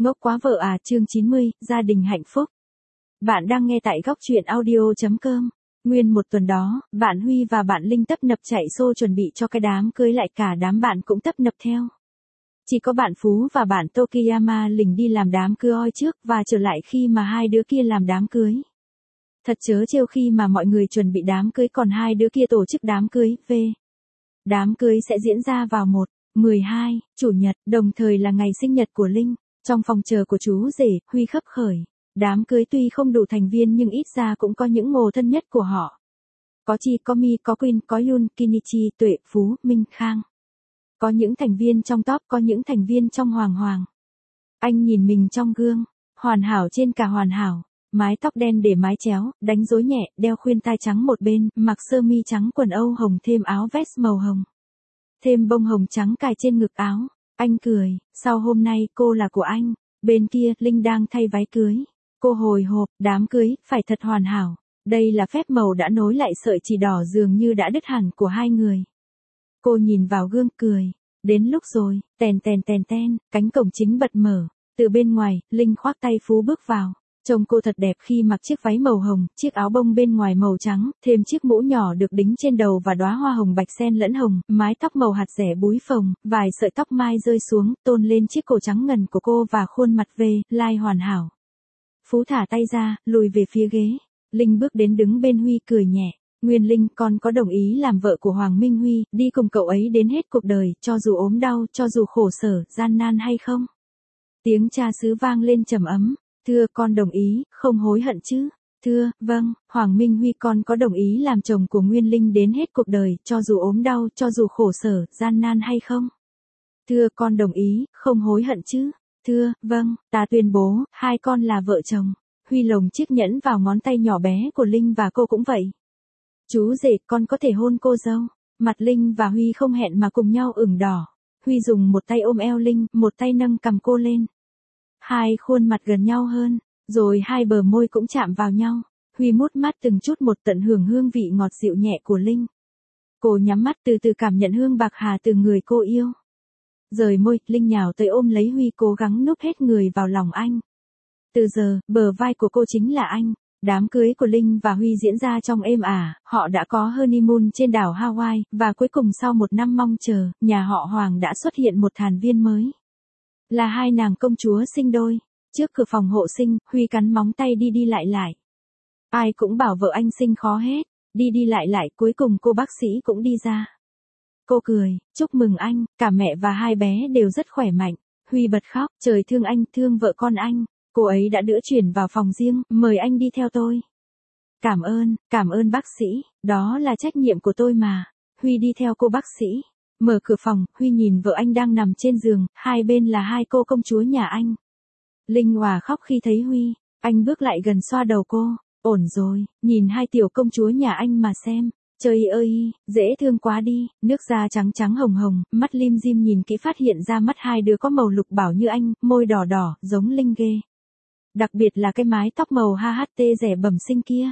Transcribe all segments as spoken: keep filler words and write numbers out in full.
Ngốc quá vợ à, chương chín mươi, gia đình hạnh phúc. Bạn đang nghe tại góc truyện audio.com. Nguyên một tuần đó, bạn Huy và bạn Linh tấp nập chạy xô chuẩn bị cho cái đám cưới, lại cả đám bạn cũng tấp nập theo. Chỉ có bạn Phú và bạn Tokiyama lình đi làm đám cưới trước và trở lại khi mà hai đứa kia làm đám cưới. Thật chớ trêu khi mà mọi người chuẩn bị đám cưới còn hai đứa kia tổ chức đám cưới. Về. Đám cưới sẽ diễn ra vào một, mười hai, Chủ nhật, đồng thời là ngày sinh nhật của Linh. Trong phòng chờ của chú rể, Huy khấp khởi. Đám cưới tuy không đủ thành viên nhưng ít ra cũng có những mồ thân nhất của họ. Có Chi, có Mi, có Queen, có Yun, Kinichi, Tuệ, Phú, Minh, Khang. Có những thành viên trong top, có những thành viên trong Hoàng Hoàng. Anh nhìn mình trong gương, hoàn hảo trên cả hoàn hảo. Mái tóc đen để mái chéo, đánh rối nhẹ, đeo khuyên tai trắng một bên, mặc sơ mi trắng quần âu hồng thêm áo vest màu hồng. Thêm bông hồng trắng cài trên ngực áo. Anh cười, sau hôm nay cô là của anh. Bên kia, Linh đang thay váy cưới. Cô hồi hộp, đám cưới, phải thật hoàn hảo. Đây là phép màu đã nối lại sợi chỉ đỏ dường như đã đứt hẳn của hai người. Cô nhìn vào gương cười. Đến lúc rồi, tèn tèn tèn ten, cánh cổng chính bật mở. Từ bên ngoài, Linh khoác tay Phú bước vào. Trông cô thật đẹp khi mặc chiếc váy màu hồng, chiếc áo bông bên ngoài màu trắng, thêm chiếc mũ nhỏ được đính trên đầu và đóa hoa hồng bạch sen lẫn hồng, mái tóc màu hạt dẻ búi phồng, vài sợi tóc mai rơi xuống, tôn lên chiếc cổ trắng ngần của cô và khuôn mặt về, lai hoàn hảo. Phú thả tay ra, lùi về phía ghế. Linh bước đến đứng bên Huy cười nhẹ. Nguyên Linh, con có đồng ý làm vợ của Hoàng Minh Huy, đi cùng cậu ấy đến hết cuộc đời, cho dù ốm đau, cho dù khổ sở, gian nan hay không? Tiếng cha xứ vang lên trầm ấm. Thưa, con đồng ý, không hối hận chứ? Thưa, vâng, Hoàng Minh Huy, con có đồng ý làm chồng của Nguyên Linh đến hết cuộc đời, cho dù ốm đau, cho dù khổ sở, gian nan hay không? Thưa, con đồng ý, không hối hận chứ? Thưa, vâng, ta tuyên bố, hai con là vợ chồng. Huy lồng chiếc nhẫn vào ngón tay nhỏ bé của Linh và cô cũng vậy. Chú rể, con có thể hôn cô dâu. Mặt Linh và Huy không hẹn mà cùng nhau ửng đỏ. Huy dùng một tay ôm eo Linh, một tay nâng cằm cô lên. Hai khuôn mặt gần nhau hơn, rồi hai bờ môi cũng chạm vào nhau. Huy mút mắt từng chút một tận hưởng hương vị ngọt dịu nhẹ của Linh. Cô nhắm mắt từ từ cảm nhận hương bạc hà từ người cô yêu. Rời môi, Linh nhào tới ôm lấy Huy, cố gắng núp hết người vào lòng anh. Từ giờ, bờ vai của cô chính là anh. Đám cưới của Linh và Huy diễn ra trong êm ả, họ đã có honeymoon trên đảo Hawaii, và cuối cùng sau một năm mong chờ, nhà họ Hoàng đã xuất hiện một thành viên mới. Là hai nàng công chúa sinh đôi. Trước cửa phòng hộ sinh, Huy cắn móng tay đi đi lại lại. Ai cũng bảo vợ anh sinh khó hết. Đi đi lại lại, cuối cùng cô bác sĩ cũng đi ra. Cô cười, chúc mừng anh, cả mẹ và hai bé đều rất khỏe mạnh. Huy bật khóc, trời thương anh, thương vợ con anh. Cô ấy đã đỡ chuyển vào phòng riêng, mời anh đi theo tôi. Cảm ơn, cảm ơn bác sĩ, đó là trách nhiệm của tôi mà. Huy đi theo cô bác sĩ. Mở cửa phòng, Huy nhìn vợ anh đang nằm trên giường, hai bên là hai cô công chúa nhà anh. Linh òa khóc khi thấy Huy, anh bước lại gần xoa đầu cô, ổn rồi, nhìn hai tiểu công chúa nhà anh mà xem, trời ơi, dễ thương quá đi, nước da trắng trắng hồng hồng, mắt lim dim nhìn kỹ phát hiện ra mắt hai đứa có màu lục bảo như anh, môi đỏ đỏ, giống Linh ghê. Đặc biệt là cái mái tóc màu hát hát rẻ bẩm sinh kia.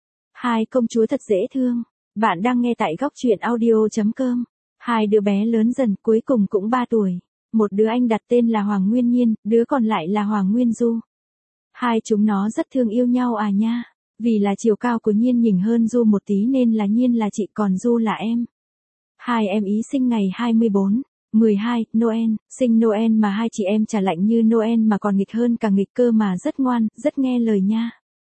Hai công chúa thật dễ thương, bạn đang nghe tại góc truyện audio.com. Hai đứa bé lớn dần, cuối cùng cũng ba tuổi. Một đứa anh đặt tên là Hoàng Nguyên Nhiên, đứa còn lại là Hoàng Nguyên Du. Hai chúng nó rất thương yêu nhau à nha. Vì là chiều cao của Nhiên nhỉnh hơn Du một tí nên là Nhiên là chị còn Du là em. Hai em ý sinh ngày hai mươi bốn, mười hai, Noel, sinh Noel mà hai chị em chả lạnh như Noel mà còn nghịch hơn cả nghịch cơ mà rất ngoan, rất nghe lời nha.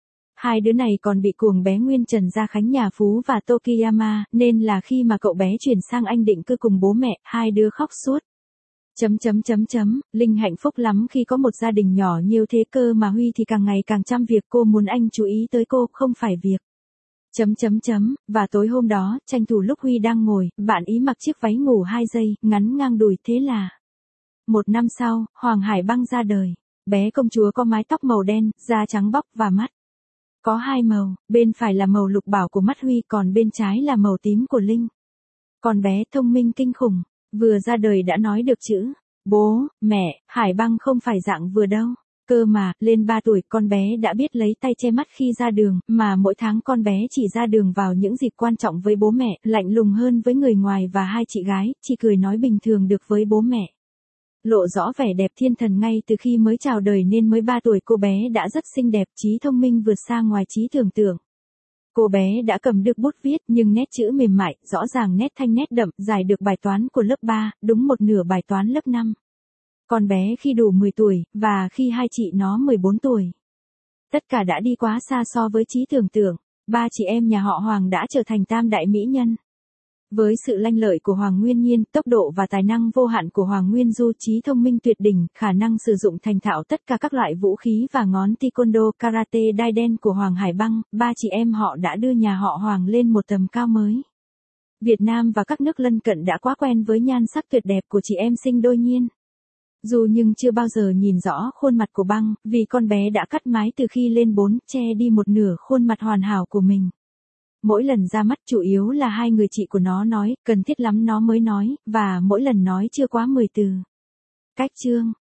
Hai đứa này còn bị cuồng bé Nguyên Trần Gia Khánh nhà Phú và Tokiyama, nên là khi mà cậu bé chuyển sang Anh định cư cùng bố mẹ, hai đứa khóc suốt. Chấm chấm chấm chấm, Linh hạnh phúc lắm khi có một gia đình nhỏ nhiều thế cơ mà Huy thì càng ngày càng chăm việc, cô muốn anh chú ý tới cô, không phải việc. Chấm chấm chấm, và tối hôm đó, tranh thủ lúc Huy đang ngồi, bạn ý mặc chiếc váy ngủ hai giây, ngắn ngang đùi, thế là. Một năm sau, Hoàng Hải Băng ra đời. Bé công chúa có mái tóc màu đen, da trắng bóc và mắt. Có hai màu, bên phải là màu lục bảo của mắt Huy, còn bên trái là màu tím của Linh. Con bé thông minh kinh khủng, vừa ra đời đã nói được chữ bố, mẹ. Hải Băng không phải dạng vừa đâu. Cơ mà, lên ba tuổi con bé đã biết lấy tay che mắt khi ra đường, mà mỗi tháng con bé chỉ ra đường vào những dịp quan trọng với bố mẹ, lạnh lùng hơn với người ngoài và hai chị gái, chỉ cười nói bình thường được với bố mẹ. Lộ rõ vẻ đẹp thiên thần ngay từ khi mới chào đời nên mới ba tuổi cô bé đã rất xinh đẹp, trí thông minh vượt xa ngoài trí tưởng tượng. Cô bé đã cầm được bút viết nhưng nét chữ mềm mại, rõ ràng nét thanh nét đậm, giải được bài toán của lớp ba, đúng một nửa bài toán lớp năm. Con bé khi đủ mười tuổi, và khi hai chị nó mười bốn tuổi. Tất cả đã đi quá xa so với trí tưởng tượng, ba chị em nhà họ Hoàng đã trở thành tam đại mỹ nhân. Với sự lanh lợi của Hoàng Nguyên Nhiên, tốc độ và tài năng vô hạn của Hoàng Nguyên Du, trí thông minh tuyệt đỉnh, khả năng sử dụng thành thạo tất cả các loại vũ khí và ngón taekwondo, karate, đai-đen của Hoàng Hải Băng, ba chị em họ đã đưa nhà họ Hoàng lên một tầm cao mới. Việt Nam và các nước lân cận đã quá quen với nhan sắc tuyệt đẹp của chị em sinh đôi Nhiên. Dù nhưng chưa bao giờ nhìn rõ khuôn mặt của Băng, vì con bé đã cắt mái từ khi lên bốn, che đi một nửa khuôn mặt hoàn hảo của mình. Mỗi lần ra mắt chủ yếu là hai người chị của nó nói, cần thiết lắm nó mới nói, và mỗi lần nói chưa quá mười từ. Cách chương